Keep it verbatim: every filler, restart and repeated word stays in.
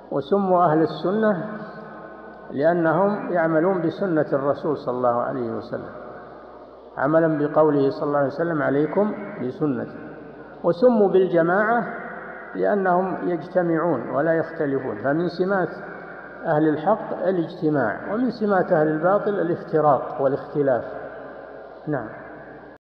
وسموا أهل السنة لأنهم يعملون بسنة الرسول صلى الله عليه وسلم، عملا بقوله صلى الله عليه وسلم عليكم بسنتي. وسموا بالجماعة لأنهم يجتمعون ولا يختلفون، فمن سمات أهل الحق الاجتماع، ومن سمات أهل الباطل الافتراق والاختلاف. نعم.